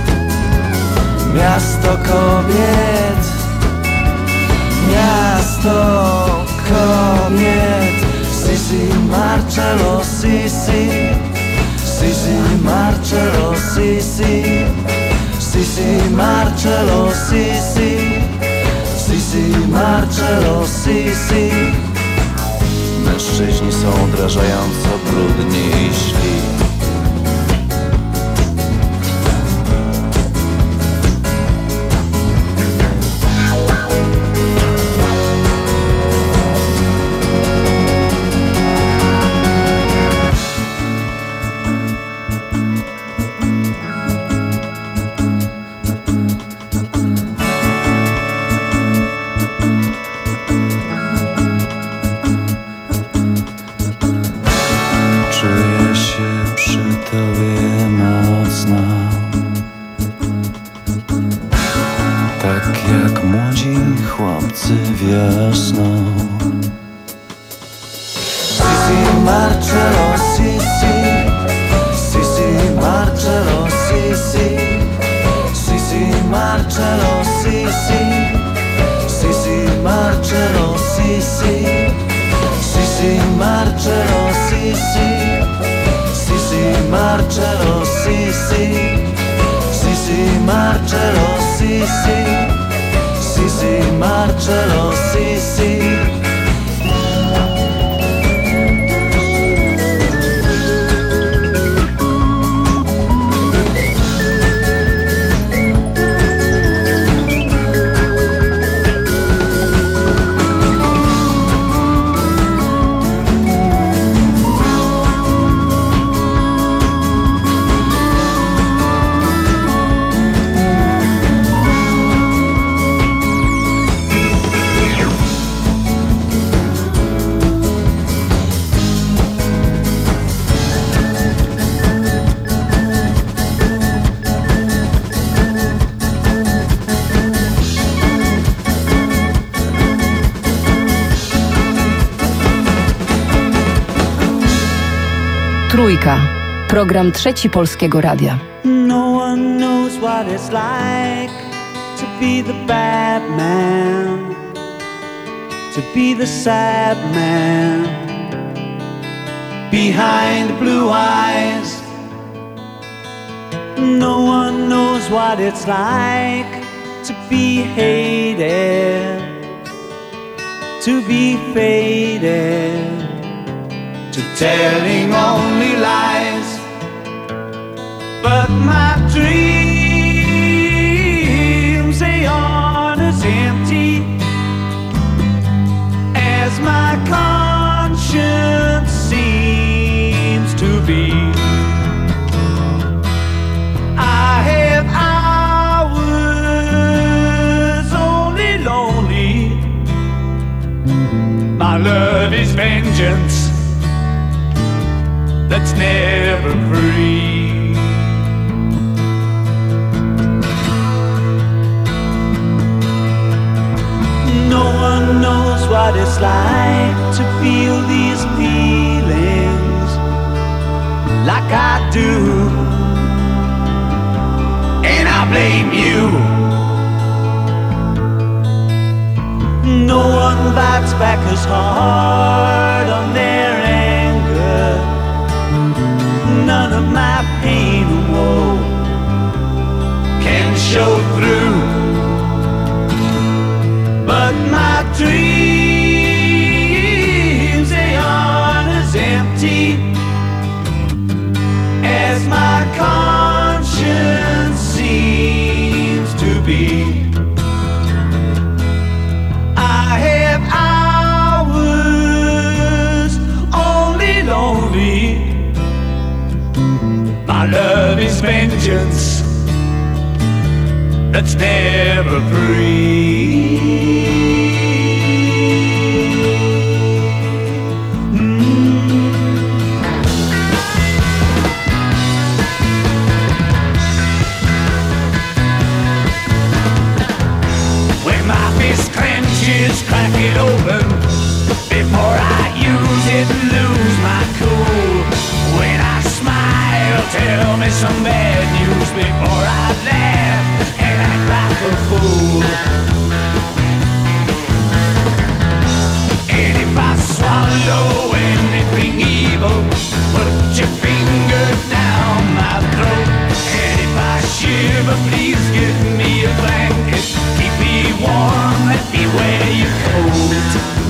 [SPEAKER 10] Miasto kobiet. Miasto kobiet. Sisi Marcello, Sisi. Sisi Marcello, Sisi. Sisi Marcello, Sisi. Sisi Marcello, Sisi. Mężczyźni są odrażająco brudni i źli. Wiosną. Sisi Marcello, Sisi. Sisi Marcello, Sisi. Sisi Marcello, Sisi. Sisi Marcello, Sisi. Sisi Marcello, Sisi. Sisi Marcello, Sisi. Sisi Marcello, Sisi. Sisi Marcello, Sisi.
[SPEAKER 18] Trójka. Program Trzeci Polskiego Radia.
[SPEAKER 4] No one knows what it's like to be the bad man, to be the sad man behind blue eyes. No one knows what it's like to be hated, to be faded, to telling only lies. but my dreams, they aren't as empty as my conscience seems to be. I have hours only lonely. My love is vengeance that's never free. No one knows what it's like to feel these feelings like I do, and I blame you. No one bites back as hard on their anger. None of my pain and woe can show through, but my dreams, they aren't as empty as my conscience seems to be. I have hours only lonely. My love is vengeance that's never free. When my fist clenches, crack it open before I use it and lose my cool. When I smile, tell me some bad news before I laugh and act like a fool. And if I swallow anything evil, put your finger down my throat. And if I shiver, please give me a blanket. Keep me warm, let me wear your coat.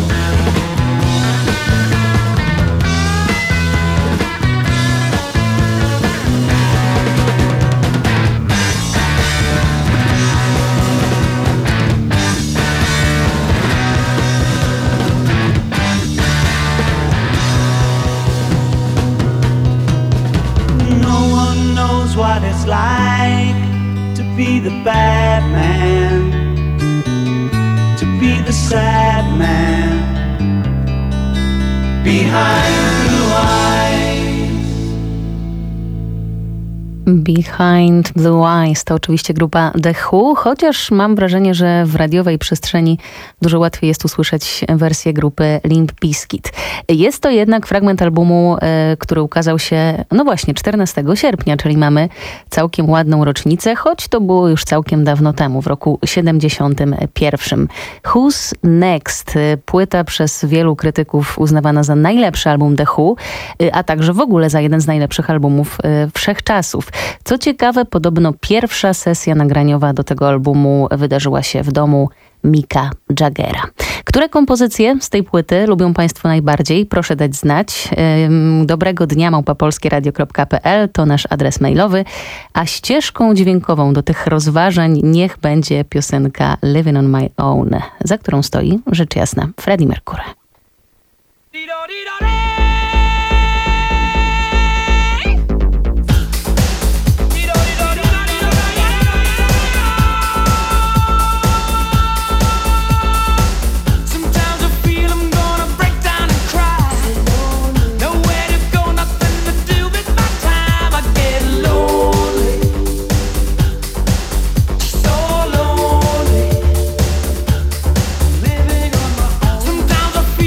[SPEAKER 4] What it's like to be the bad man, to be the sad man behind blue eyes.
[SPEAKER 19] Behind Blue Eyes to oczywiście grupa The Who, chociaż mam wrażenie, że w radiowej przestrzeni dużo łatwiej jest usłyszeć wersję grupy Limp Bizkit. Jest to jednak fragment albumu, który ukazał się, no właśnie, 14 sierpnia, czyli mamy całkiem ładną rocznicę, choć to było już całkiem dawno temu, w roku 71. Who's Next? Płyta przez wielu krytyków uznawana za najlepszy album The Who, a także w ogóle za jeden z najlepszych albumów wszechczasów. Co ciekawe, podobno pierwsza sesja nagraniowa do tego albumu wydarzyła się w domu Micka Jaggera. Które kompozycje z tej płyty lubią Państwo najbardziej? Proszę dać znać. Dobrego dnia @polskieradio.pl to nasz adres mailowy, a ścieżką dźwiękową do tych rozważań niech będzie piosenka Living on My Own, za którą stoi, rzecz jasna, Freddie Mercury.
[SPEAKER 10] Sometimes I feel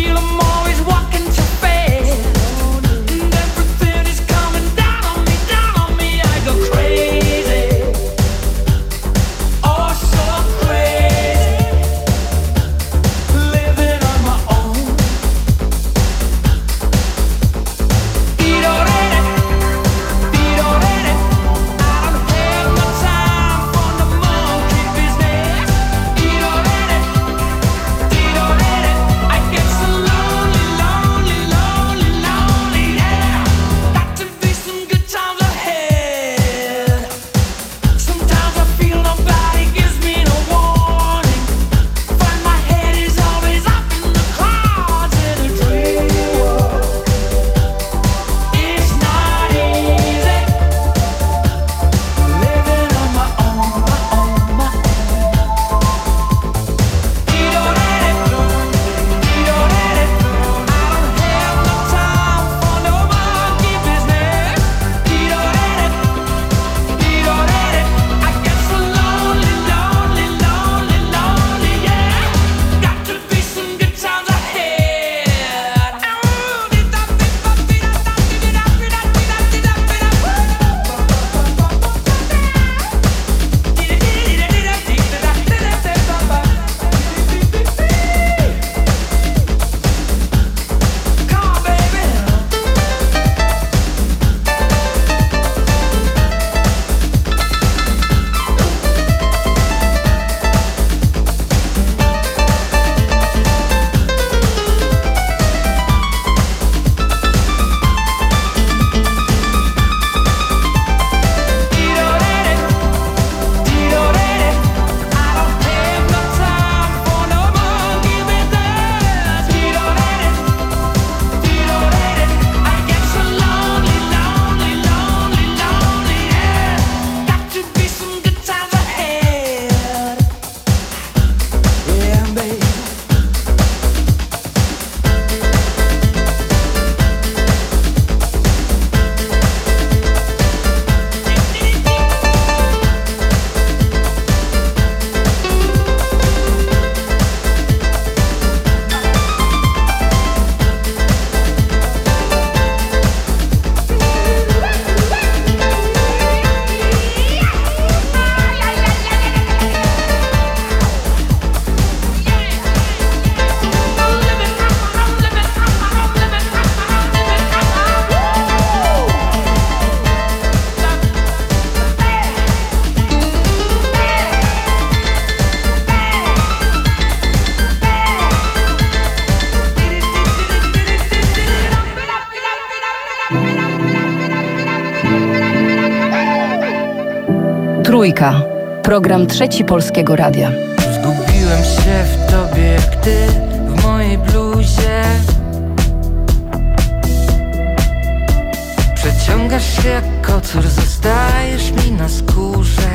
[SPEAKER 18] Trójka. Program Trzeci Polskiego Radia.
[SPEAKER 5] Zgubiłem się w tobie jak ty w mojej bluzie. Przeciągasz się jak kocur, zostajesz mi na skórze.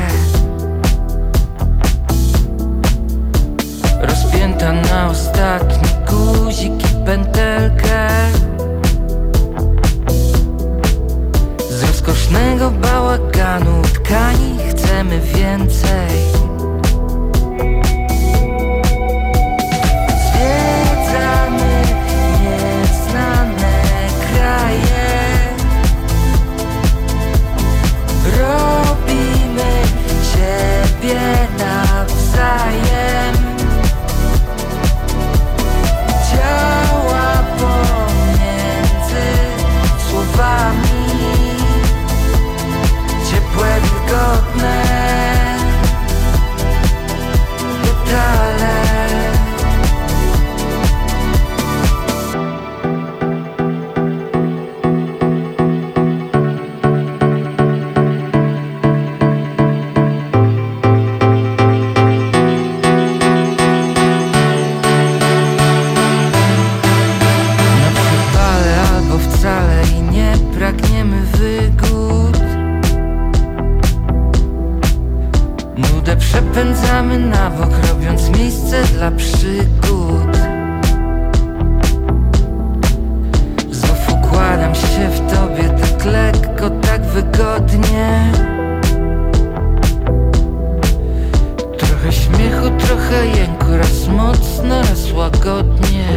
[SPEAKER 5] Rozpięta na ostatni guzik i pętelkę. Z rozkosznego bałaganu tkani chcemy więcej. Zwiedzamy nieznane kraje. Robimy siebie nawzajem. Działa pomiędzy słowami. Ciepłe, wilgotne detale. Na przypale albo wcale i nie pragniemy wygód. Nudę przepędzamy na bok, robiąc miejsce dla przygód. Znów układam się w tobie tak lekko, tak wygodnie. Trochę śmiechu, trochę jęku, raz mocno, raz łagodnie.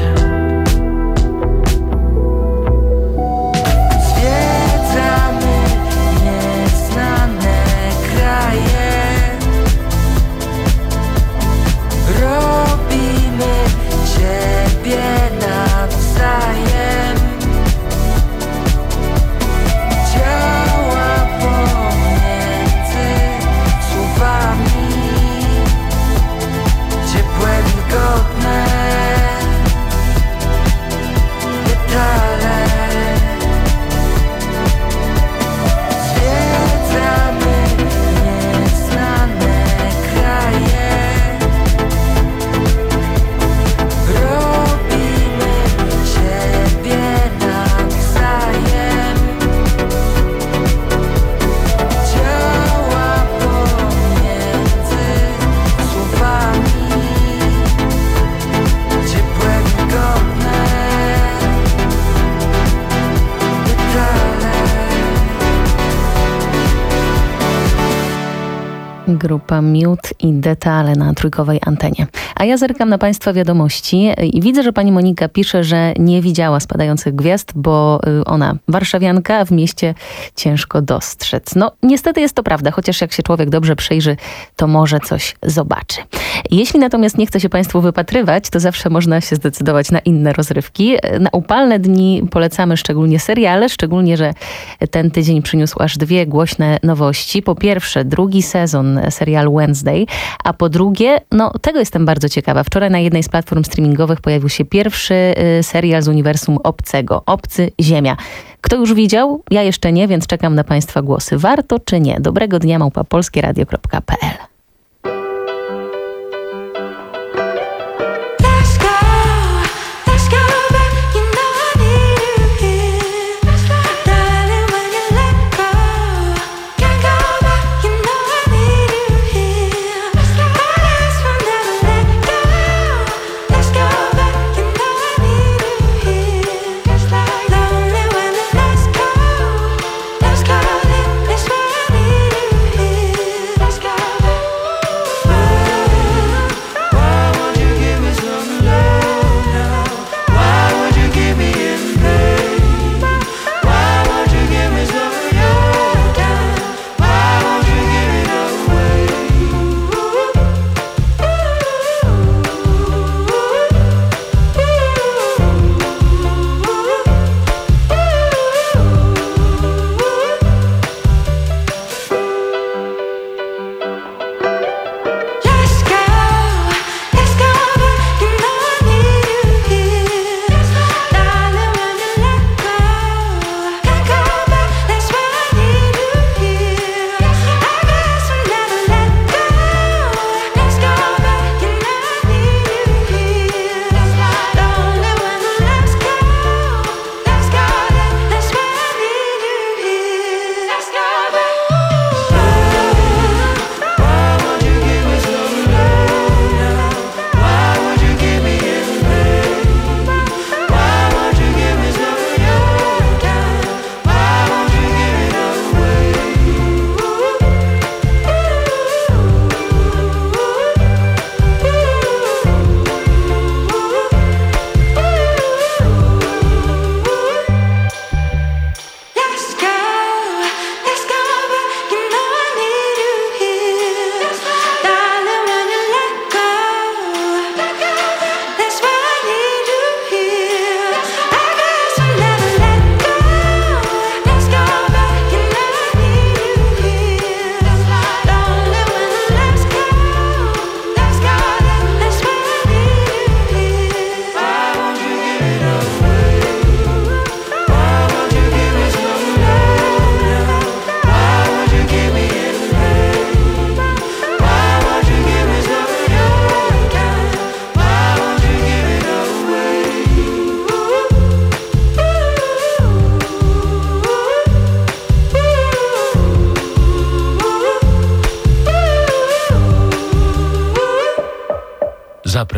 [SPEAKER 5] Zwiedzamy nieznane kraje. Robimy siebie nawzajem. Działa pomiędzy słowami. Ciepłe, wilgotne detale. Zwiedzamy nieznane kraje. Robimy siebie nawzajem. Działa pomiędzy słowami. Ciepłe, wilgotne detale.
[SPEAKER 19] Grupa Miód i Detale na trójkowej antenie. A ja zerkam na Państwa wiadomości i widzę, że pani Monika pisze, że nie widziała spadających gwiazd, bo ona warszawianka, a w mieście ciężko dostrzec. No niestety jest to prawda, chociaż jak się człowiek dobrze przyjrzy, to może coś zobaczy. Jeśli natomiast nie chce się Państwu wypatrywać, to zawsze można się zdecydować na inne rozrywki. Na upalne dni polecamy szczególnie seriale, szczególnie, że ten tydzień przyniósł aż 2 głośne nowości. Po pierwsze, 2. sezon serialu Wednesday, a po drugie, no tego jestem bardzo ciekawa. Wczoraj na jednej z platform streamingowych pojawił się pierwszy serial z uniwersum Obcego. Obcy Ziemia. Kto już widział? Ja jeszcze nie, więc czekam na Państwa głosy. Warto czy nie? Dobrego dnia, @polskieradio.pl.
[SPEAKER 21] Let's go.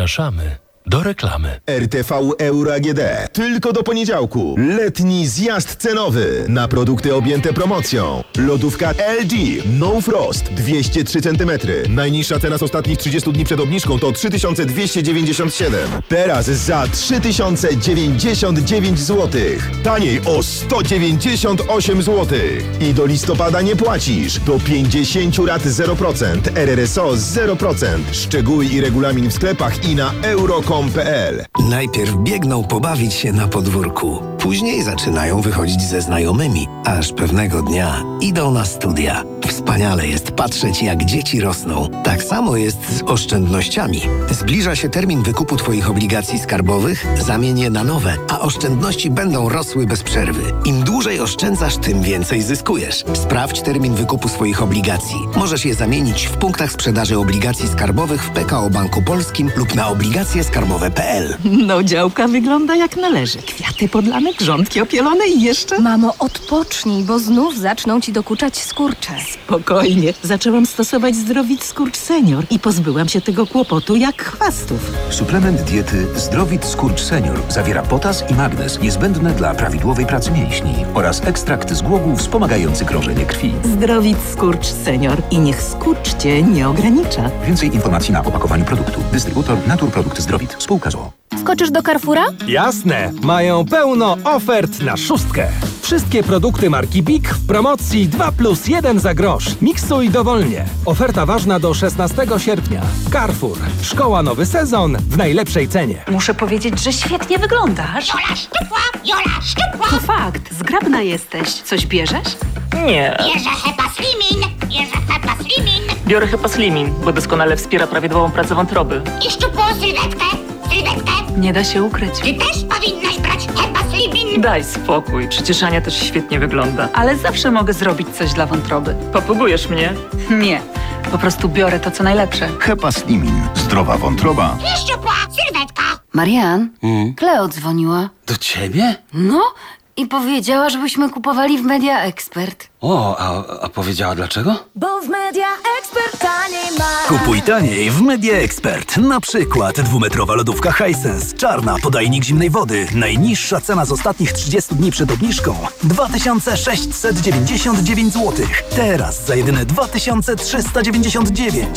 [SPEAKER 24] Zapraszamy do reklamy.
[SPEAKER 26] RTV Euro AGD. Tylko do poniedziałku. Letni zjazd cenowy na produkty objęte promocją. Lodówka LG No Frost 203 cm. Najniższa cena z ostatnich 30 dni przed obniżką to 3297. Teraz za 3099 zł. Taniej o 198 zł. I do listopada nie płacisz. Do 50 lat 0%. RRSO 0%. Szczegóły i regulamin w sklepach i na euro.com.pl.
[SPEAKER 3] Najpierw biegną pobawić się na podwórku. Później zaczynają wychodzić ze znajomymi. Aż pewnego dnia idą na studia. Wspaniale jest patrzeć, jak dzieci rosną. Tak samo jest z oszczędnościami. Zbliża się termin wykupu Twoich obligacji skarbowych, zamień je na nowe, a oszczędności będą rosły bez przerwy. Im dłużej oszczędzasz, tym więcej zyskujesz. Sprawdź termin wykupu swoich obligacji. Możesz je zamienić w punktach sprzedaży obligacji skarbowych w PKO Banku Polskim lub na obligacjeskarbowe.pl.
[SPEAKER 6] No, działka wygląda jak należy. Kwiaty podlane, grządki opielone i jeszcze...
[SPEAKER 7] Mamo, odpocznij, bo znów zaczną ci dokuczać skurcze.
[SPEAKER 6] Spokojnie. Zaczęłam stosować Zdrowit Skurcz Senior i pozbyłam się tego kłopotu jak chwastów.
[SPEAKER 2] Suplement diety Zdrowit Skurcz Senior zawiera potas i magnez niezbędne dla prawidłowej pracy mięśni oraz ekstrakt z głogu wspomagający krążenie krwi.
[SPEAKER 6] Zdrowit Skurcz Senior i niech skurcz cię nie ogranicza.
[SPEAKER 2] Więcej informacji na opakowaniu produktu. Dystrybutor Naturprodukt Zdrowit. Spółka z o.o.
[SPEAKER 7] Wskoczysz do Carrefoura?
[SPEAKER 8] Jasne! Mają pełno ofert na szóstkę. Wszystkie produkty marki BIG w promocji 2+1 za grosz. Miksuj dowolnie. Oferta ważna do 16 sierpnia. Carrefour. Szkoła nowy sezon w najlepszej cenie.
[SPEAKER 9] Muszę powiedzieć, że świetnie wyglądasz.
[SPEAKER 22] Jola szczupła! Jola szczupła!
[SPEAKER 9] To fakt, zgrabna jesteś. Coś bierzesz?
[SPEAKER 12] Nie.
[SPEAKER 22] Bierze Hepa Slimin! Bierze Hepa Slimin!
[SPEAKER 12] Biorę Hepa Slimin, bo doskonale wspiera prawidłową pracę wątroby.
[SPEAKER 22] I szczupłą sylwetkę! Sylwetkę!
[SPEAKER 9] Nie da się ukryć.
[SPEAKER 22] Ty też powinnaś brać Hepa Slimin!
[SPEAKER 12] Daj spokój, przecież Ania też świetnie wygląda.
[SPEAKER 9] Ale zawsze mogę zrobić coś dla wątroby.
[SPEAKER 12] Popugujesz mnie?
[SPEAKER 9] Nie, po prostu biorę to, co najlepsze.
[SPEAKER 2] Hepa Slimin. Zdrowa wątroba.
[SPEAKER 22] I szczupła sylwetka!
[SPEAKER 7] Marian, Kleo dzwoniła.
[SPEAKER 13] Do ciebie?
[SPEAKER 7] No i powiedziała, żebyśmy kupowali w Media Expert.
[SPEAKER 13] O, a powiedziała dlaczego?
[SPEAKER 21] Bo w Media Expert taniej ma.
[SPEAKER 25] Kupuj taniej w Media Expert. Na przykład 2-metrowa lodówka Hisense. Czarna, podajnik zimnej wody. Najniższa cena z ostatnich 30 dni przed obniżką 2699 zł. Teraz za jedyne 2399.